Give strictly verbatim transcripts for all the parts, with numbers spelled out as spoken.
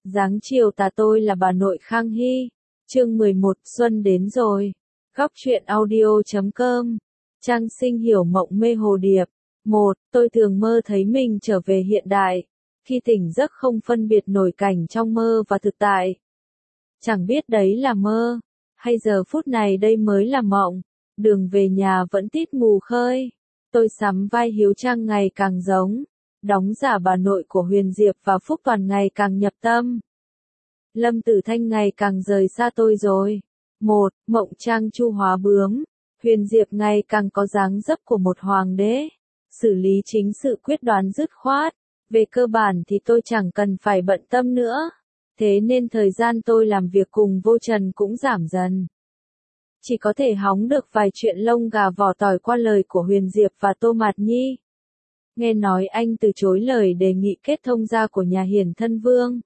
Dáng chiều tà tôi là bà nội Khang Hy. Chương mười một, Xuân đến rồi. Góc truyện audio chấm com. Trang sinh hiểu mộng mê hồ điệp. Một, tôi thường mơ thấy mình trở về hiện đại. Khi tỉnh giấc không phân biệt nổi cảnh trong mơ và thực tại. Chẳng biết đấy là mơ, hay giờ phút này đây mới là mộng. Đường về nhà vẫn tít mù khơi. Tôi sắm vai Hiếu Trang ngày càng giống. Đóng giả bà nội của Huyền Diệp và Phúc Toàn ngày càng nhập tâm. Lâm Tử Thanh ngày càng rời xa tôi rồi. Một, mộng trang chu hóa bướm. Huyền Diệp ngày càng có dáng dấp của một hoàng đế. Xử lý chính sự quyết đoán dứt khoát. Về cơ bản thì tôi chẳng cần phải bận tâm nữa. Thế nên thời gian tôi làm việc cùng Vô Trần cũng giảm dần. Chỉ có thể hóng được vài chuyện lông gà vỏ tỏi qua lời của Huyền Diệp và Tô Mạt Nhi. Nghe nói anh từ chối lời đề nghị kết thông gia của nhà Hiển Thân Vương.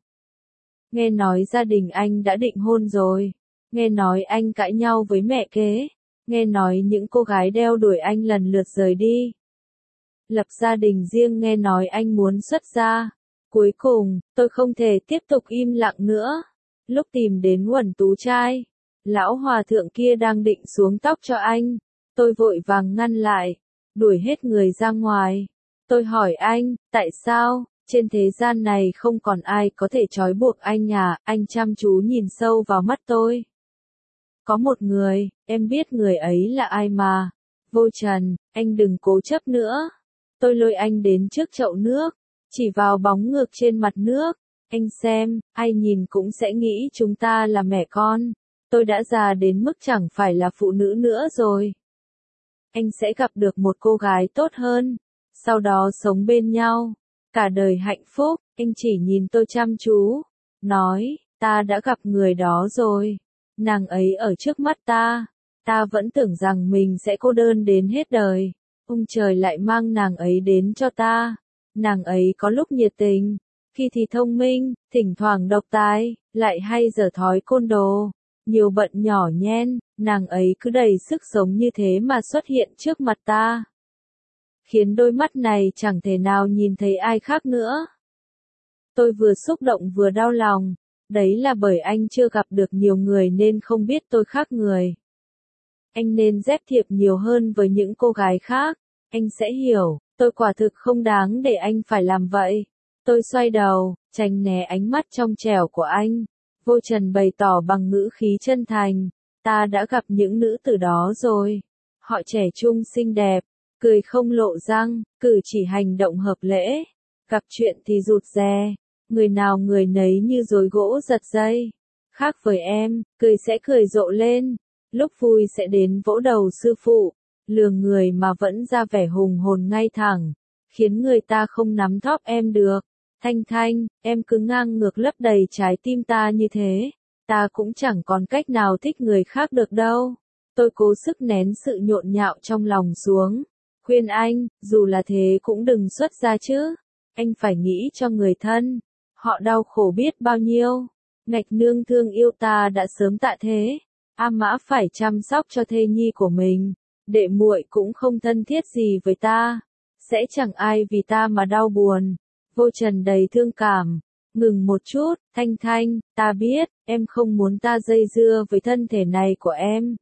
Nghe nói gia đình anh đã định hôn rồi. Nghe nói anh cãi nhau với mẹ kế. Nghe nói những cô gái đeo đuổi anh lần lượt rời đi. Lập gia đình riêng, nghe nói anh muốn xuất gia. Cuối cùng, tôi không thể tiếp tục im lặng nữa. Lúc tìm đến Uẩn Tú trai, lão hòa thượng kia đang định xuống tóc cho anh. Tôi vội vàng ngăn lại, đuổi hết người ra ngoài. Tôi hỏi anh, tại sao, trên thế gian này không còn ai có thể trói buộc anh à? Anh chăm chú nhìn sâu vào mắt tôi. Có một người, em biết người ấy là ai mà. Vô Trần, anh đừng cố chấp nữa. Tôi lôi anh đến trước chậu nước, chỉ vào bóng ngược trên mặt nước. Anh xem, ai nhìn cũng sẽ nghĩ chúng ta là mẹ con. Tôi đã già đến mức chẳng phải là phụ nữ nữa rồi. Anh sẽ gặp được một cô gái tốt hơn. Sau đó sống bên nhau, cả đời hạnh phúc. Anh chỉ nhìn tôi chăm chú, nói, ta đã gặp người đó rồi. Nàng ấy ở trước mắt ta, ta vẫn tưởng rằng mình sẽ cô đơn đến hết đời. Ông trời lại mang nàng ấy đến cho ta. Nàng ấy có lúc nhiệt tình, khi thì thông minh, thỉnh thoảng độc tài, lại hay dở thói côn đồ. Nhiều bận nhỏ nhen, nàng ấy cứ đầy sức sống như thế mà xuất hiện trước mặt ta. Khiến đôi mắt này chẳng thể nào nhìn thấy ai khác nữa. Tôi vừa xúc động vừa đau lòng. Đấy là bởi anh chưa gặp được nhiều người nên không biết tôi khác người. Anh nên dép thiệp nhiều hơn với những cô gái khác. Anh sẽ hiểu, tôi quả thực không đáng để anh phải làm vậy. Tôi xoay đầu, tránh né ánh mắt trong trẻo của anh. Vô Trần bày tỏ bằng ngữ khí chân thành. Ta đã gặp những nữ tử đó rồi. Họ trẻ trung xinh đẹp, cười không lộ răng, cử chỉ hành động hợp lễ. Gặp chuyện thì rụt rè, người nào người nấy như rối gỗ giật dây. Khác với em, cười sẽ cười rộ lên, lúc vui sẽ đến vỗ đầu sư phụ, lường người mà vẫn ra vẻ hùng hồn ngay thẳng, khiến người ta không nắm thóp em được. Thanh Thanh, em cứ ngang ngược lấp đầy trái tim ta như thế, ta cũng chẳng còn cách nào thích người khác được đâu. Tôi cố sức nén sự nhộn nhạo trong lòng xuống. Khuyên anh, dù là thế cũng đừng xuất gia chứ. Anh phải nghĩ cho người thân. Họ đau khổ biết bao nhiêu. Ngạch nương thương yêu ta đã sớm tạ thế. A Mã phải chăm sóc cho thê nhi của mình. Đệ muội cũng không thân thiết gì với ta. Sẽ chẳng ai vì ta mà đau buồn. Vô Trần đầy thương cảm. Ngừng một chút, Thanh Thanh, ta biết, em không muốn ta dây dưa với thân thể này của em.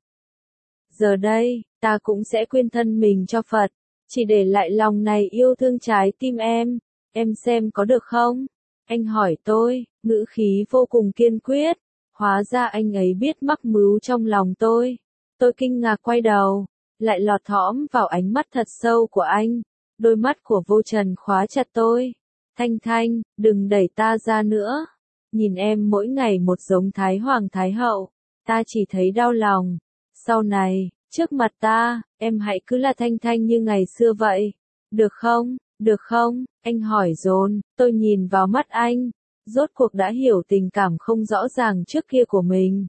Giờ đây, ta cũng sẽ quên thân mình cho Phật, chỉ để lại lòng này yêu thương trái tim em. Em xem có được không? Anh hỏi tôi, ngữ khí vô cùng kiên quyết. Hóa ra anh ấy biết mắc mưu trong lòng tôi. Tôi kinh ngạc quay đầu, lại lọt thõm vào ánh mắt thật sâu của anh. Đôi mắt của Vô Trần khóa chặt tôi. Thanh Thanh, đừng đẩy ta ra nữa. Nhìn em mỗi ngày một giống Thái Hoàng Thái Hậu, ta chỉ thấy đau lòng. Sau này, trước mặt ta, em hãy cứ là Thanh Thanh như ngày xưa vậy. Được không? Được không? Anh hỏi dồn. Tôi nhìn vào mắt anh, rốt cuộc đã hiểu tình cảm không rõ ràng trước kia của mình.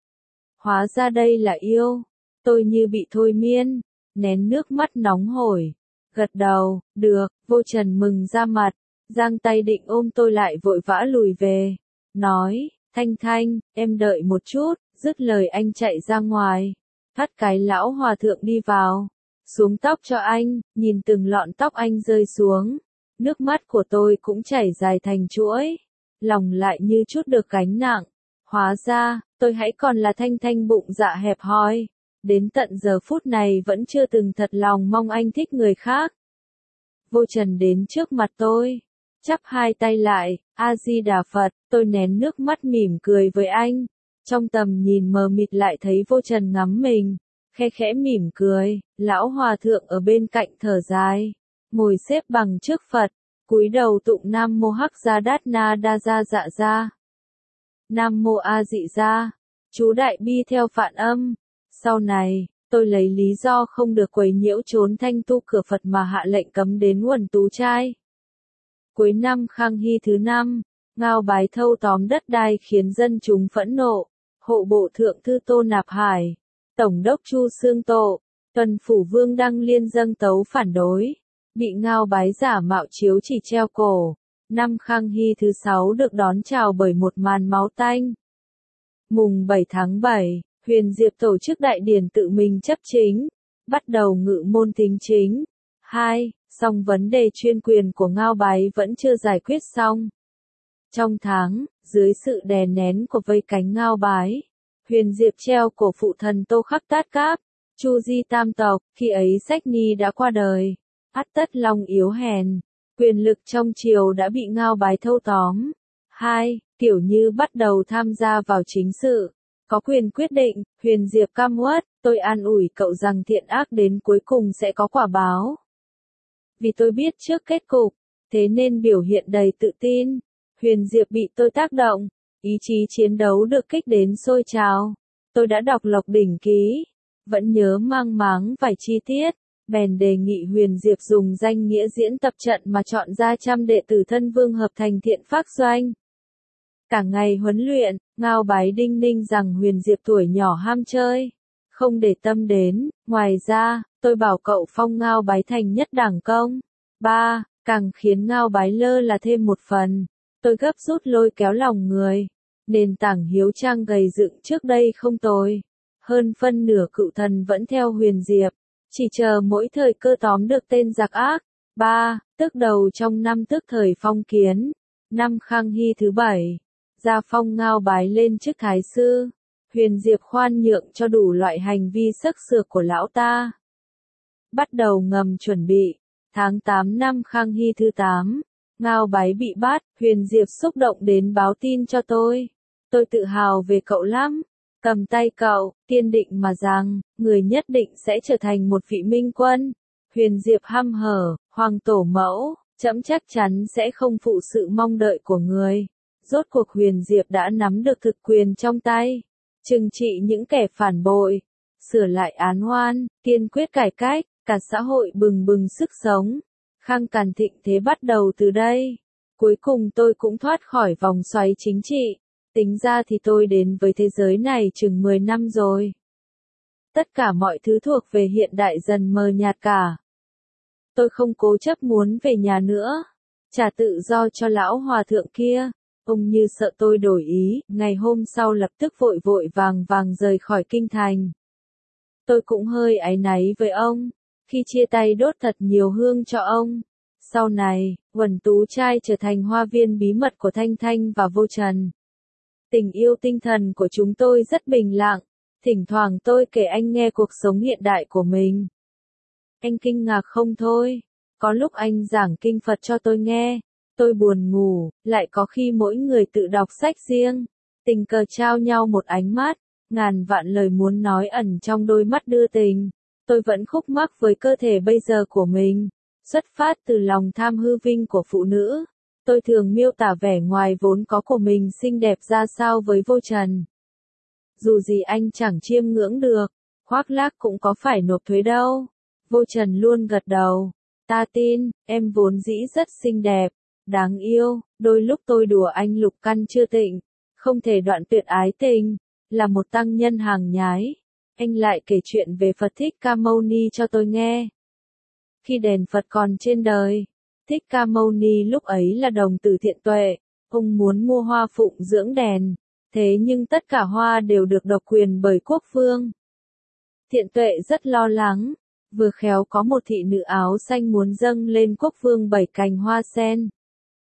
Hóa ra đây là yêu. Tôi như bị thôi miên, nén nước mắt nóng hổi. Gật đầu, được. Vô Trần mừng ra mặt, giang tay định ôm tôi lại vội vã lùi về. Nói, Thanh Thanh, em đợi một chút. Dứt lời anh chạy ra ngoài. Thắt cái lão hòa thượng đi vào, xuống tóc cho anh, nhìn từng lọn tóc anh rơi xuống. Nước mắt của tôi cũng chảy dài thành chuỗi. lòng lại như chút được gánh nặng. Hóa ra, tôi hãy còn là Thanh Thanh bụng dạ hẹp hòi. Đến tận giờ phút này vẫn chưa từng thật lòng mong anh thích người khác. Vô Trần đến trước mặt tôi, chắp hai tay lại, A-di-đà Phật, tôi nén nước mắt mỉm cười với anh. Trong tầm nhìn mờ mịt lại thấy Vô Trần ngắm mình, khe khẽ mỉm cười, lão hòa thượng ở bên cạnh thở dài, ngồi xếp bằng trước Phật, cúi đầu tụng Nam Mô Hắc Gia Đát Na Đa Gia Dạ Gia. Nam Mô A Dị Gia, chú đại bi theo phạn âm. Sau này, tôi lấy lý do không được quấy nhiễu trốn thanh tu cửa Phật mà hạ lệnh cấm đến Uẩn Tú Trai. Cuối năm Khang Hy thứ năm, Ngao Bái thâu tóm đất đai khiến dân chúng phẫn nộ. Hộ bộ thượng thư Tô Nạp Hải, tổng đốc Chu Xương Tổ, tuần phủ Vương Đăng Liên dâng tấu phản đối, bị Ngao Bái giả mạo chiếu chỉ treo cổ. Năm Khang Hy thứ sáu được đón chào bởi một màn máu tanh. Mùng bảy tháng bảy, Huyền Diệp tổ chức đại điển tự mình chấp chính, bắt đầu ngự môn thính chính. hai. Song vấn đề chuyên quyền của Ngao Bái vẫn chưa giải quyết xong. Trong tháng, dưới sự đè nén của vây cánh Ngao Bái, Huyền Diệp treo cổ phụ thần Tô Khắc Tát Cáp, Chu Di Tam Tộc, khi ấy Sách Nhi đã qua đời. Ắt tất lòng yếu hèn, quyền lực trong triều đã bị Ngao Bái thâu tóm. hai. Tiểu Như bắt đầu tham gia vào chính sự, có quyền quyết định. Huyền Diệp cam uất, tôi an ủi cậu rằng thiện ác đến cuối cùng sẽ có quả báo. Vì tôi biết trước kết cục, thế nên biểu hiện đầy tự tin. Huyền Diệp bị tôi tác động, ý chí chiến đấu được kích đến sôi trào. Tôi đã đọc Lộc Đỉnh Ký, vẫn nhớ mang máng vài chi tiết, bèn đề nghị Huyền Diệp dùng danh nghĩa diễn tập trận mà chọn ra trăm đệ tử thân vương hợp thành thiện phác doanh. Cả ngày huấn luyện, Ngao Bái đinh ninh rằng Huyền Diệp tuổi nhỏ ham chơi, không để tâm đến. Ngoài ra, tôi bảo cậu phong Ngao Bái thành nhất đảng công. ba. Càng khiến Ngao Bái lơ là thêm một phần. Tôi gấp rút lôi kéo lòng người. Nền tảng hiếu trang gầy dựng trước đây không tồi. Hơn phân nửa cựu thần vẫn theo Huyền Diệp, chỉ chờ mỗi thời cơ tóm được tên giặc ác. ba. Tức đầu trong năm tức thời phong kiến, năm Khang Hy thứ bảy, gia phong Ngao Bái lên chức thái sư. Huyền Diệp khoan nhượng cho đủ loại hành vi sắc sược của lão ta. Bắt đầu ngầm chuẩn bị. Tháng tám năm Khang Hy thứ tám, Ngao Bái bị bắt. Huyền Diệp xúc động đến báo tin cho tôi. Tôi tự hào về cậu lắm. Cầm tay cậu, kiên định mà rằng, người nhất định sẽ trở thành một vị minh quân. Huyền Diệp hăm hở, Hoàng tổ mẫu, trẫm chắc chắn sẽ không phụ sự mong đợi của người. Rốt cuộc Huyền Diệp đã nắm được thực quyền trong tay. Trừng trị những kẻ phản bội, sửa lại án oan, kiên quyết cải cách, cả xã hội bừng bừng sức sống. Khang Càn thịnh thế bắt đầu từ đây. Cuối cùng tôi cũng thoát khỏi vòng xoáy chính trị. Tính ra thì tôi đến với thế giới này chừng mười năm rồi. Tất cả mọi thứ thuộc về hiện đại dần mờ nhạt cả. Tôi không cố chấp muốn về nhà nữa. Trả tự do cho lão hòa thượng kia. Ông như sợ tôi đổi ý, ngày hôm sau lập tức vội vội vàng vàng rời khỏi kinh thành. Tôi cũng hơi áy náy với ông, khi chia tay đốt thật nhiều hương cho ông. Sau này, Uẩn Tú Trai trở thành hoa viên bí mật của Thanh Thanh và Vô Trần. Tình yêu tinh thần của chúng tôi rất bình lặng, thỉnh thoảng tôi kể anh nghe cuộc sống hiện đại của mình. Anh kinh ngạc không thôi, có lúc anh giảng kinh Phật cho tôi nghe. Tôi buồn ngủ, lại có khi mỗi người tự đọc sách riêng, tình cờ trao nhau một ánh mắt, ngàn vạn lời muốn nói ẩn trong đôi mắt đưa tình. Tôi vẫn khúc mắc với cơ thể bây giờ của mình, xuất phát từ lòng tham hư vinh của phụ nữ. Tôi thường miêu tả vẻ ngoài vốn có của mình xinh đẹp ra sao với Vô Trần. Dù gì anh chẳng chiêm ngưỡng được, khoác lác cũng có phải nộp thuế đâu. Vô Trần luôn gật đầu. Ta tin, em vốn dĩ rất xinh đẹp. Đáng yêu, đôi lúc tôi đùa anh lục căn chưa tịnh, không thể đoạn tuyệt ái tình, là một tăng nhân hàng nhái. Anh lại kể chuyện về Phật Thích Ca Mâu Ni cho tôi nghe. Khi đèn Phật còn trên đời, Thích Ca Mâu Ni lúc ấy là đồng tử thiện tuệ, ông muốn mua hoa phụng dưỡng đèn, thế nhưng tất cả hoa đều được độc quyền bởi quốc vương. Thiện tuệ rất lo lắng, vừa khéo có một thị nữ áo xanh muốn dâng lên quốc vương bảy cành hoa sen.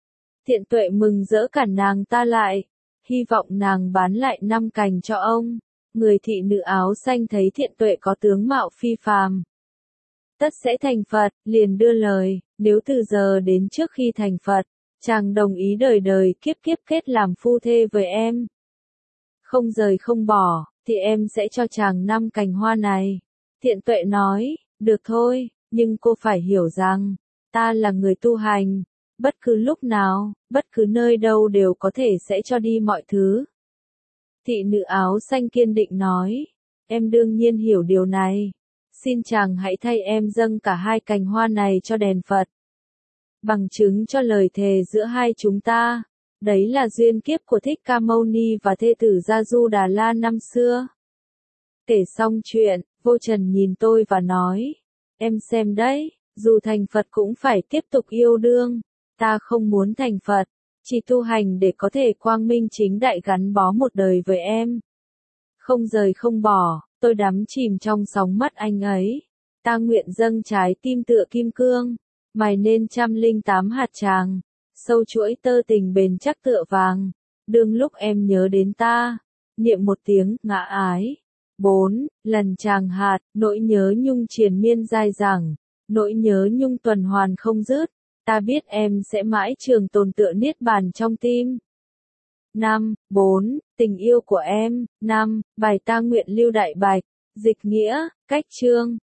Thiện Tuệ mừng rỡ cản nàng ta lại, hy vọng nàng bán lại năm cành cho ông. Người thị nữ áo xanh thấy Thiện Tuệ có tướng mạo phi phàm, tất sẽ thành Phật, liền đưa lời, nếu từ giờ đến trước khi thành Phật, chàng đồng ý đời đời kiếp kiếp kết làm phu thê với em, không rời không bỏ, thì em sẽ cho chàng năm cành hoa này. Thiện Tuệ nói, được thôi, nhưng cô phải hiểu rằng, ta là người tu hành, bất cứ lúc nào, bất cứ nơi đâu đều có thể sẽ cho đi mọi thứ. Thị nữ áo xanh kiên định nói, em đương nhiên hiểu điều này. Xin chàng hãy thay em dâng cả hai cành hoa này cho đền Phật, bằng chứng cho lời thề giữa hai chúng ta. Đấy là duyên kiếp của Thích Ca Mâu Ni và thê tử Gia Du Đà La năm xưa. Kể xong chuyện, Vô Trần nhìn tôi và nói, em xem đấy, dù thành Phật cũng phải tiếp tục yêu đương. Ta không muốn thành Phật, chỉ tu hành để có thể quang minh chính đại gắn bó một đời với em. Không rời không bỏ, tôi đắm chìm trong sóng mắt anh ấy. Ta nguyện dâng trái tim tựa kim cương, mài nên trăm linh tám hạt tràng, sâu chuỗi tơ tình bền chắc tựa vàng. Đương lúc em nhớ đến ta, niệm một tiếng ngã ái. Bốn lần tràng hạt, nỗi nhớ nhung triền miên dai dẳng, nỗi nhớ nhung tuần hoàn không dứt. Ta biết em sẽ mãi trường tồn tựa niết bàn trong tim. Năm bốn Tình yêu của em. Năm Bài ta nguyện lưu đại bạch. Dịch nghĩa, cách chương.